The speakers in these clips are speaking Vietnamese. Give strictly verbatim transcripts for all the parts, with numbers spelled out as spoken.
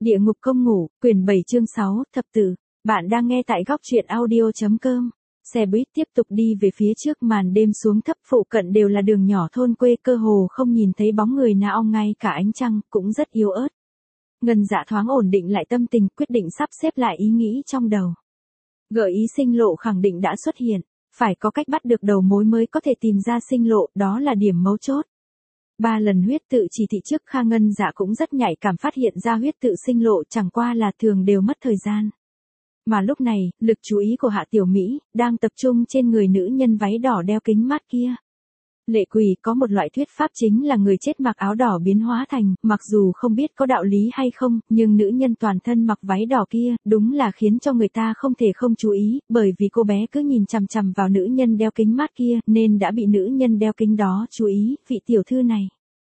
Địa ngục công ngủ, quyển bảy chương sáu, thập tử. Bạn đang nghe tại góc truyện audio.com. Xe buýt tiếp tục đi về phía trước, màn đêm xuống thấp, phụ cận đều là đường nhỏ thôn quê, cơ hồ không nhìn thấy bóng người nào, ngay cả ánh trăng cũng rất yếu ớt. Ngân Dạ thoáng ổn định lại tâm tình, quyết định sắp xếp lại ý nghĩ trong đầu. Gợi ý sinh lộ khẳng định đã xuất hiện, phải có cách bắt được đầu mối mới có thể tìm ra sinh lộ, đó là điểm mấu chốt. Ba lần huyết tự chỉ thị trước Kha Ngân Dạ cũng rất nhạy cảm phát hiện ra huyết tự sinh lộ, chẳng qua là thường đều mất thời gian. Mà lúc này, lực chú ý của Hạ Tiểu Mỹ đang tập trung trên người nữ nhân váy đỏ đeo kính mát kia. Lệ quỷ có một loại thuyết pháp chính là người chết mặc áo đỏ biến hóa thành, mặc dù không biết có đạo lý hay không, nhưng nữ nhân toàn thân mặc váy đỏ kia, đúng là khiến cho người ta không thể không chú ý, bởi vì cô bé cứ nhìn chằm chằm vào nữ nhân đeo kính mát kia, nên đã bị nữ nhân đeo kính đó chú ý, vị tiểu thư này.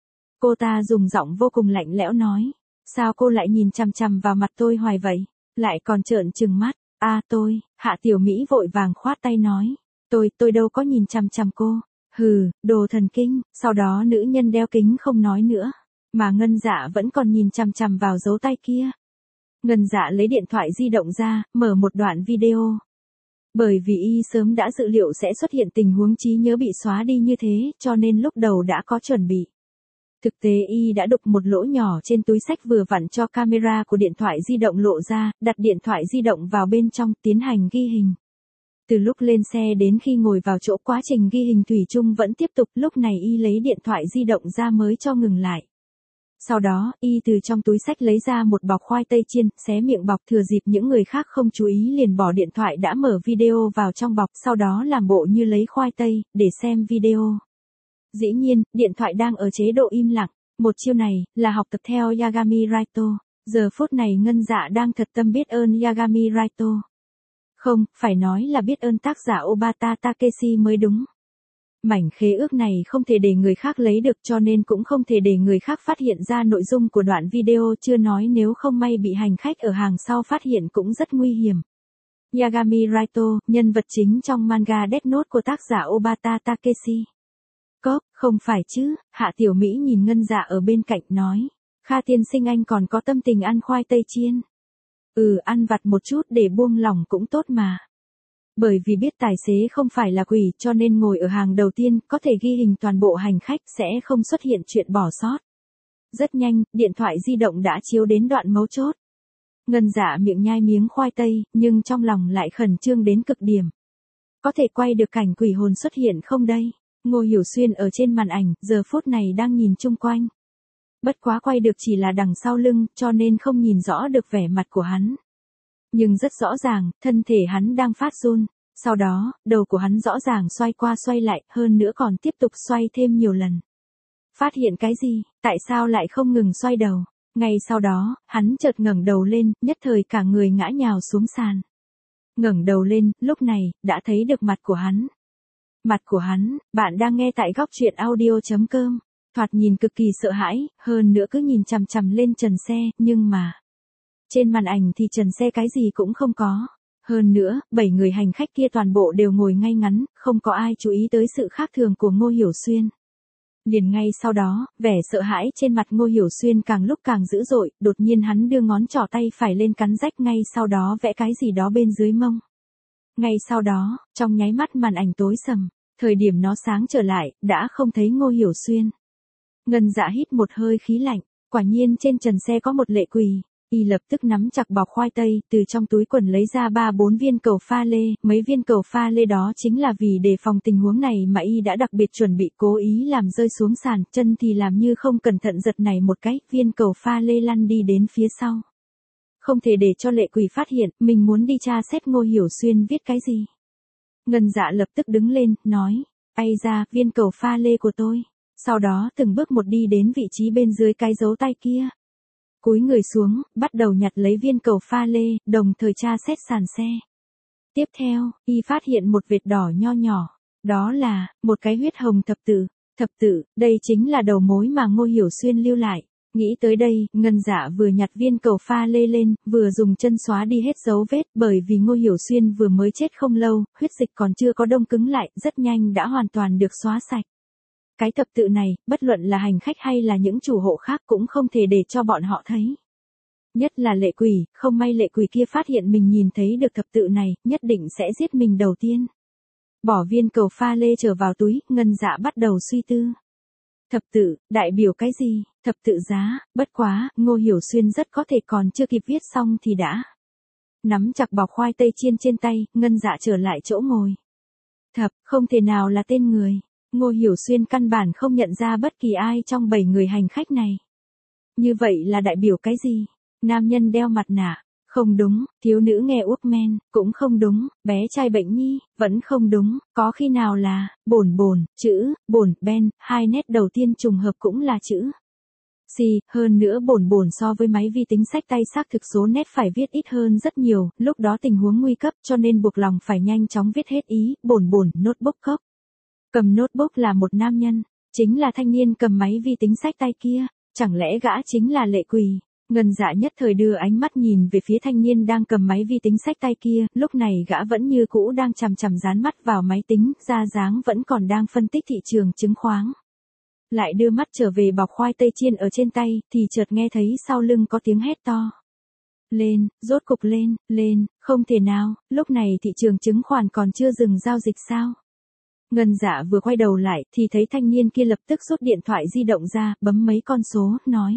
Cô ta dùng giọng vô cùng lạnh lẽo nói, sao cô lại nhìn chằm chằm vào mặt tôi hoài vậy, lại còn trợn trừng mắt, a à, tôi, Hạ Tiểu Mỹ vội vàng khoát tay nói, tôi, tôi đâu có nhìn chằm chằm cô. Hừ, đồ thần kinh. Sau đó nữ nhân đeo kính không nói nữa, mà Ngân Dạ vẫn còn nhìn chằm chằm vào dấu tay kia. Ngân Dạ lấy điện thoại di động ra, mở một đoạn video. Bởi vì y sớm đã dự liệu sẽ xuất hiện tình huống trí nhớ bị xóa đi như thế, cho nên lúc đầu đã có chuẩn bị. Thực tế y đã đục một lỗ nhỏ trên túi sách vừa vặn cho camera của điện thoại di động lộ ra, đặt điện thoại di động vào bên trong, tiến hành ghi hình. Từ lúc lên xe đến khi ngồi vào chỗ, quá trình ghi hình thủy chung vẫn tiếp tục, lúc này y lấy điện thoại di động ra mới cho ngừng lại. Sau đó, y từ trong túi sách lấy ra một bọc khoai tây chiên, xé miệng bọc, thừa dịp những người khác không chú ý liền bỏ điện thoại đã mở video vào trong bọc, sau đó làm bộ như lấy khoai tây, để xem video. Dĩ nhiên, điện thoại đang ở chế độ im lặng, một chiêu này, là học tập theo Yagami Raito. Giờ phút này Ngân Dạ đang thật tâm biết ơn Yagami Raito. Không, phải nói là biết ơn tác giả Obata Takeshi mới đúng. Mảnh khế ước này không thể để người khác lấy được, cho nên cũng không thể để người khác phát hiện ra nội dung của đoạn video, chưa nói nếu không may bị hành khách ở hàng sau phát hiện cũng rất nguy hiểm. Yagami Raito, nhân vật chính trong manga Death Note của tác giả Obata Takeshi. Cốc, không phải chứ, Hạ Tiểu Mỹ nhìn Ngân Dạ ở bên cạnh nói, Kha tiên sinh anh còn có tâm tình ăn khoai tây chiên. Ừ, ăn vặt một chút để buông lỏng cũng tốt mà. Bởi vì biết tài xế không phải là quỷ, cho nên ngồi ở hàng đầu tiên, có thể ghi hình toàn bộ hành khách, sẽ không xuất hiện chuyện bỏ sót. Rất nhanh, điện thoại di động đã chiếu đến đoạn mấu chốt. Ngân Dạ miệng nhai miếng khoai tây, nhưng trong lòng lại khẩn trương đến cực điểm. Có thể quay được cảnh quỷ hồn xuất hiện không đây? Ngô Hiểu Xuyên ở trên màn ảnh, giờ phút này đang nhìn chung quanh. Bất quá quay được chỉ là đằng sau lưng, cho nên không nhìn rõ được vẻ mặt của hắn. Nhưng rất rõ ràng, thân thể hắn đang phát run. Sau đó, đầu của hắn rõ ràng xoay qua xoay lại, hơn nữa còn tiếp tục xoay thêm nhiều lần. Phát hiện cái gì? Tại sao lại không ngừng xoay đầu? Ngay sau đó, hắn chợt ngẩng đầu lên, nhất thời cả người ngã nhào xuống sàn. Ngẩng đầu lên, lúc này, đã thấy được mặt của hắn. Mặt của hắn, bạn đang nghe tại góc truyện audio.com. Thoạt nhìn cực kỳ sợ hãi, hơn nữa cứ nhìn chằm chằm lên trần xe, nhưng mà trên màn ảnh thì trần xe cái gì cũng không có. Hơn nữa, bảy người hành khách kia toàn bộ đều ngồi ngay ngắn, không có ai chú ý tới sự khác thường của Ngô Hiểu Xuyên. Liền ngay sau đó, vẻ sợ hãi trên mặt Ngô Hiểu Xuyên càng lúc càng dữ dội, đột nhiên hắn đưa ngón trỏ tay phải lên cắn rách, ngay sau đó vẽ cái gì đó bên dưới mông. Ngay sau đó, trong nháy mắt màn ảnh tối sầm, thời điểm nó sáng trở lại, đã không thấy Ngô Hiểu Xuyên. Ngân Dạ hít một hơi khí lạnh, quả nhiên trên trần xe có một lệ quỷ, y lập tức nắm chặt bọc khoai tây, từ trong túi quần lấy ra ba bốn viên cầu pha lê, mấy viên cầu pha lê đó chính là vì đề phòng tình huống này mà y đã đặc biệt chuẩn bị, cố ý làm rơi xuống sàn, chân thì làm như không cẩn thận giật này một cái, viên cầu pha lê lăn đi đến phía sau. Không thể để cho lệ quỷ phát hiện, mình muốn đi tra xét Ngô Hiểu Xuyên viết cái gì. Ngân Dạ lập tức đứng lên, nói, ai ra, viên cầu pha lê của tôi. Sau đó từng bước một đi đến vị trí bên dưới cái dấu tay kia. Cúi người xuống, bắt đầu nhặt lấy viên cầu pha lê, đồng thời tra xét sàn xe. Tiếp theo, y phát hiện một vệt đỏ nho nhỏ. Đó là, một cái huyết hồng thập tử. Thập tử, đây chính là đầu mối mà Ngô Hiểu Xuyên lưu lại. Nghĩ tới đây, Ngân Dạ vừa nhặt viên cầu pha lê lên, vừa dùng chân xóa đi hết dấu vết, bởi vì Ngô Hiểu Xuyên vừa mới chết không lâu, huyết dịch còn chưa có đông cứng lại, rất nhanh đã hoàn toàn được xóa sạch. Cái thập tự này, bất luận là hành khách hay là những chủ hộ khác cũng không thể để cho bọn họ thấy. Nhất là lệ quỷ, không may lệ quỷ kia phát hiện mình nhìn thấy được thập tự này, nhất định sẽ giết mình đầu tiên. Bỏ viên cầu pha lê trở vào túi, Ngân Dạ bắt đầu suy tư. Thập tự, đại biểu cái gì? Thập tự giá, bất quá, Ngô Hiểu Xuyên rất có thể còn chưa kịp viết xong thì đã. Nắm chặt bọc khoai tây chiên trên tay, Ngân Dạ trở lại chỗ ngồi. Thập, không thể nào là tên người. Ngô Hiểu Xuyên căn bản không nhận ra bất kỳ ai trong bảy người hành khách này. Như vậy là đại biểu cái gì? Nam nhân đeo mặt nạ. Không đúng, thiếu nữ nghe uốc men, cũng không đúng, bé trai bệnh nhi, vẫn không đúng, có khi nào là, bổn bổn, chữ, bổn, ben, hai nét đầu tiên trùng hợp cũng là chữ. Si, hơn nữa bổn bổn so với máy vi tính xách tay xác thực số nét phải viết ít hơn rất nhiều, lúc đó tình huống nguy cấp cho nên buộc lòng phải nhanh chóng viết hết ý, bổn bổn, notebook cốc. Cầm notebook là một nam nhân, chính là thanh niên cầm máy vi tính xách tay kia, chẳng lẽ gã chính là lệ quỷ? Ngân Dạ nhất thời đưa ánh mắt nhìn về phía thanh niên đang cầm máy vi tính xách tay kia, lúc này gã vẫn như cũ đang chằm chằm dán mắt vào máy tính, da dáng vẫn còn đang phân tích thị trường chứng khoán. Lại đưa mắt trở về bọc khoai tây chiên ở trên tay, thì chợt nghe thấy sau lưng có tiếng hét to. Lên, rốt cục lên, lên, không thể nào, lúc này thị trường chứng khoán còn chưa dừng giao dịch sao? Ngân Dạ vừa quay đầu lại, thì thấy thanh niên kia lập tức rút điện thoại di động ra, bấm mấy con số, nói.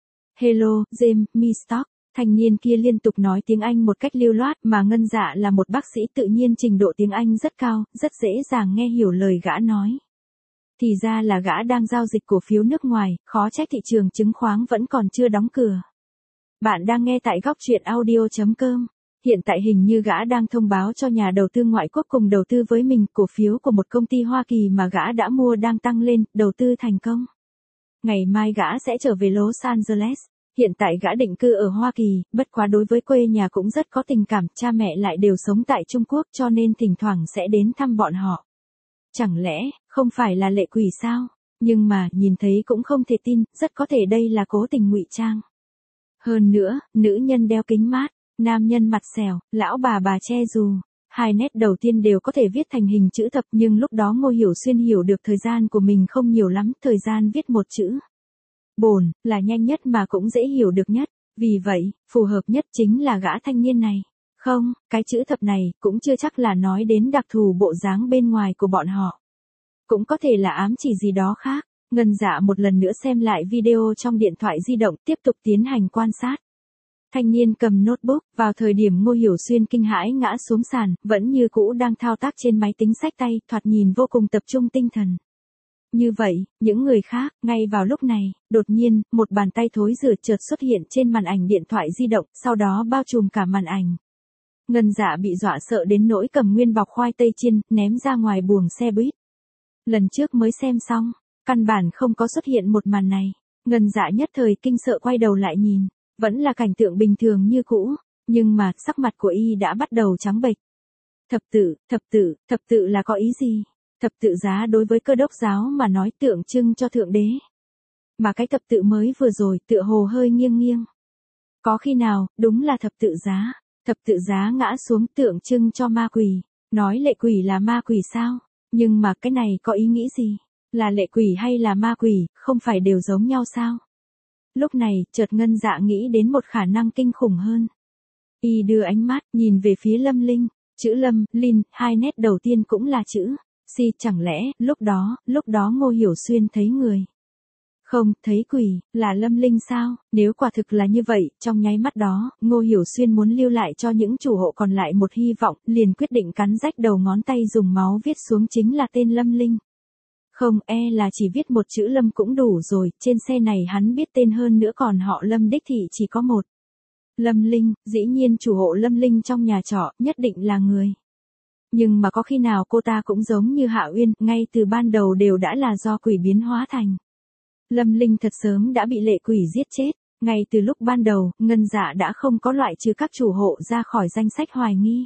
Hello, James, me stock. Thanh niên kia liên tục nói tiếng Anh một cách lưu loát mà Ngân Dạ là một bác sĩ tự nhiên trình độ tiếng Anh rất cao, rất dễ dàng nghe hiểu lời gã nói. Thì ra là gã đang giao dịch cổ phiếu nước ngoài, khó trách thị trường chứng khoán vẫn còn chưa đóng cửa. Bạn đang nghe tại góc truyện audio chấm com. Hiện tại hình như gã đang thông báo cho nhà đầu tư ngoại quốc cùng đầu tư với mình, cổ phiếu của một công ty Hoa Kỳ mà gã đã mua đang tăng lên, đầu tư thành công. Ngày mai gã sẽ trở về Los Angeles. Hiện tại gã định cư ở Hoa Kỳ, bất quá đối với quê nhà cũng rất có tình cảm, cha mẹ lại đều sống tại Trung Quốc cho nên thỉnh thoảng sẽ đến thăm bọn họ. Chẳng lẽ, không phải là lệ quỷ sao? Nhưng mà, nhìn thấy cũng không thể tin, rất có thể đây là cố tình ngụy trang. Hơn nữa, nữ nhân đeo kính mát, nam nhân mặt xẻo, lão bà bà che dù. Hai nét đầu tiên đều có thể viết thành hình chữ thập nhưng lúc đó Ngô Hiểu Xuyên hiểu được thời gian của mình không nhiều lắm, thời gian viết một chữ. Bổn, là nhanh nhất mà cũng dễ hiểu được nhất, vì vậy, phù hợp nhất chính là gã thanh niên này. Không, cái chữ thập này cũng chưa chắc là nói đến đặc thù bộ dáng bên ngoài của bọn họ. Cũng có thể là ám chỉ gì đó khác. Ngân Dạ một lần nữa xem lại video trong điện thoại di động tiếp tục tiến hành quan sát. Thanh niên cầm notebook, vào thời điểm Ngô Hiểu Xuyên kinh hãi ngã xuống sàn, vẫn như cũ đang thao tác trên máy tính xách tay, thoạt nhìn vô cùng tập trung tinh thần. Như vậy, những người khác, ngay vào lúc này, đột nhiên, một bàn tay thối rửa chợt xuất hiện trên màn ảnh điện thoại di động, sau đó bao trùm cả màn ảnh. Ngân Dạ bị dọa sợ đến nỗi cầm nguyên bọc khoai tây chiên, ném ra ngoài buồng xe buýt. Lần trước mới xem xong, căn bản không có xuất hiện một màn này. Ngân Dạ nhất thời kinh sợ quay đầu lại nhìn, vẫn là cảnh tượng bình thường như cũ, nhưng mà sắc mặt của y đã bắt đầu trắng bệch. Thập tự, thập tự, thập tự là có ý gì? Thập tự giá đối với Cơ đốc giáo mà nói tượng trưng cho thượng đế. Mà cái thập tự mới vừa rồi tựa hồ hơi nghiêng nghiêng. Có khi nào, đúng là thập tự giá. Thập tự giá ngã xuống tượng trưng cho ma quỷ. Nói lệ quỷ là ma quỷ sao? Nhưng mà cái này có ý nghĩ gì? Là lệ quỷ hay là ma quỷ, không phải đều giống nhau sao? Lúc này, chợt Ngân Dạ nghĩ đến một khả năng kinh khủng hơn. Y đưa ánh mắt, nhìn về phía Lâm Linh. Chữ Lâm, Linh, hai nét đầu tiên cũng là chữ. Si, chẳng lẽ, lúc đó, lúc đó Ngô Hiểu Xuyên thấy người. Không, thấy quỷ, là Lâm Linh sao? Nếu quả thực là như vậy, trong nháy mắt đó, Ngô Hiểu Xuyên muốn lưu lại cho những chủ hộ còn lại một hy vọng, liền quyết định cắn rách đầu ngón tay dùng máu viết xuống chính là tên Lâm Linh. Không, e là chỉ viết một chữ Lâm cũng đủ rồi, trên xe này hắn biết tên hơn nữa còn họ Lâm đích thị chỉ có một. Lâm Linh, dĩ nhiên chủ hộ Lâm Linh trong nhà trọ, nhất định là người. Nhưng mà có khi nào cô ta cũng giống như Hạ Uyên, ngay từ ban đầu đều đã là do quỷ biến hóa thành. Lâm Linh thật sớm đã bị lệ quỷ giết chết, ngay từ lúc ban đầu, Ngân Dạ đã không có loại trừ các chủ hộ ra khỏi danh sách hoài nghi.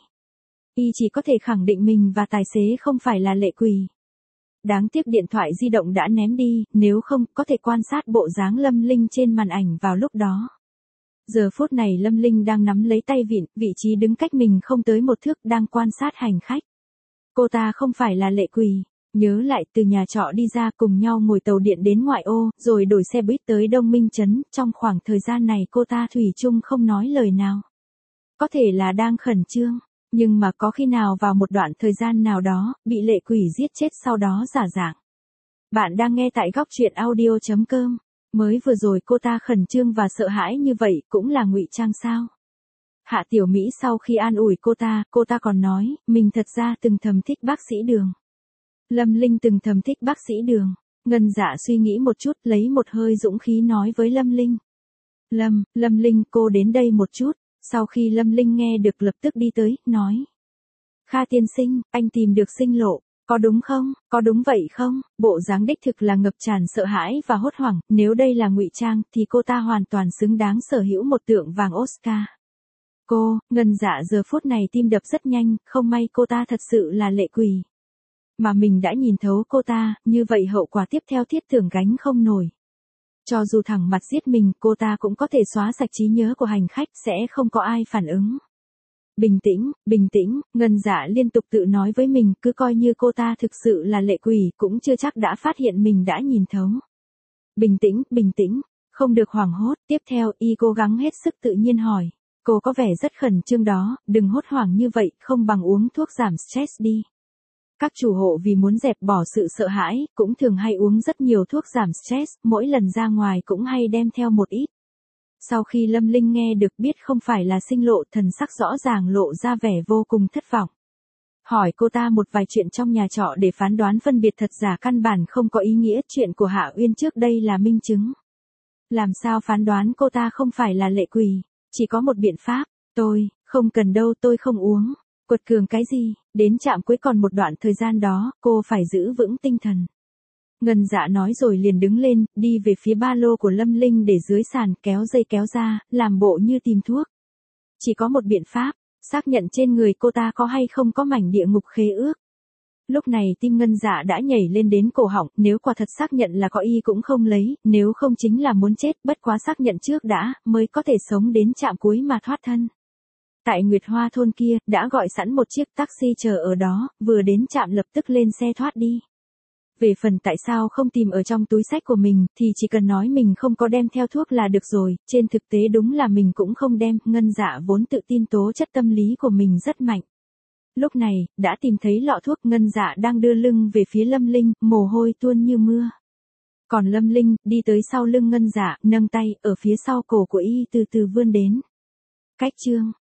Y chỉ có thể khẳng định mình và tài xế không phải là lệ quỷ. Đáng tiếc điện thoại di động đã ném đi, nếu không, có thể quan sát bộ dáng Lâm Linh trên màn ảnh vào lúc đó. Giờ phút này Lâm Linh đang nắm lấy tay vịn, vị trí đứng cách mình không tới một thước đang quan sát hành khách. Cô ta không phải là lệ quỷ, Nhớ lại từ nhà trọ đi ra cùng nhau ngồi tàu điện đến ngoại ô, rồi đổi xe buýt tới Đông Minh Trấn, trong khoảng thời gian này cô ta thủy chung không nói lời nào. Có thể là đang khẩn trương, nhưng mà có khi nào vào một đoạn thời gian nào đó, bị lệ quỷ giết chết sau đó giả dạng. Bạn đang nghe tại góc truyện audio chấm com. Mới vừa rồi cô ta khẩn trương và sợ hãi như vậy cũng là ngụy trang sao? Hạ Tiểu Mỹ sau khi an ủi cô ta, cô ta còn nói, mình thật ra từng thầm thích bác sĩ Đường. Lâm Linh từng thầm thích bác sĩ Đường. Ngân Dạ suy nghĩ một chút, lấy một hơi dũng khí nói với Lâm Linh. Lâm, Lâm Linh, cô đến đây một chút. Sau khi Lâm Linh nghe được lập tức đi tới, nói. Kha tiên sinh, anh tìm được sinh lộ, có đúng không, có đúng vậy không? Bộ dáng đích thực là ngập tràn sợ hãi và hốt hoảng, nếu đây là ngụy trang thì cô ta hoàn toàn xứng đáng sở hữu một tượng vàng Oscar. Cô, Ngân Dạ giờ phút này tim đập rất nhanh, không may cô ta thật sự là lệ quỷ. Mà mình đã nhìn thấu cô ta, như vậy hậu quả tiếp theo thiết tưởng gánh không nổi. Cho dù thẳng mặt giết mình, cô ta cũng có thể xóa sạch trí nhớ của hành khách, sẽ không có ai phản ứng. Bình tĩnh, bình tĩnh, Ngân Dạ liên tục tự nói với mình, cứ coi như cô ta thực sự là lệ quỷ, cũng chưa chắc đã phát hiện mình đã nhìn thấu. Bình tĩnh, bình tĩnh, không được hoảng hốt, tiếp theo y cố gắng hết sức tự nhiên hỏi. Cô có vẻ rất khẩn trương đó, đừng hốt hoảng như vậy, không bằng uống thuốc giảm stress đi. Các chủ hộ vì muốn dẹp bỏ sự sợ hãi, cũng thường hay uống rất nhiều thuốc giảm stress, mỗi lần ra ngoài cũng hay đem theo một ít. Sau khi Lâm Linh nghe được biết không phải là sinh lộ, thần sắc rõ ràng lộ ra vẻ vô cùng thất vọng. Hỏi cô ta một vài chuyện trong nhà trọ để phán đoán phân biệt thật giả căn bản không có ý nghĩa, chuyện của Hạ Uyên trước đây là minh chứng. Làm sao phán đoán cô ta không phải là lệ quỷ, chỉ có một biện pháp, tôi, không cần đâu, tôi không uống. Quật cường cái gì, đến trạm cuối còn một đoạn thời gian đó, cô phải giữ vững tinh thần. Ngân Dạ nói rồi liền đứng lên, đi về phía ba lô của Lâm Linh để dưới sàn, kéo dây kéo ra, làm bộ như tìm thuốc. Chỉ có một biện pháp, xác nhận trên người cô ta có hay không có mảnh địa ngục khế ước. Lúc này tim Ngân Dạ đã nhảy lên đến cổ họng, nếu quả thật xác nhận là có y cũng không lấy, nếu không chính là muốn chết, bất quá xác nhận trước đã, mới có thể sống đến trạm cuối mà thoát thân. Tại Nguyệt Hoa thôn kia, đã gọi sẵn một chiếc taxi chờ ở đó, vừa đến trạm lập tức lên xe thoát đi. Về phần tại sao không tìm ở trong túi xách của mình, thì chỉ cần nói mình không có đem theo thuốc là được rồi, trên thực tế đúng là mình cũng không đem, Ngân Dạ vốn tự tin tố chất tâm lý của mình rất mạnh. Lúc này, đã tìm thấy lọ thuốc, Ngân Dạ đang đưa lưng về phía Lâm Linh, mồ hôi tuôn như mưa. Còn Lâm Linh, đi tới sau lưng Ngân Dạ, nâng tay, ở phía sau cổ của y từ từ vươn đến. Cách chương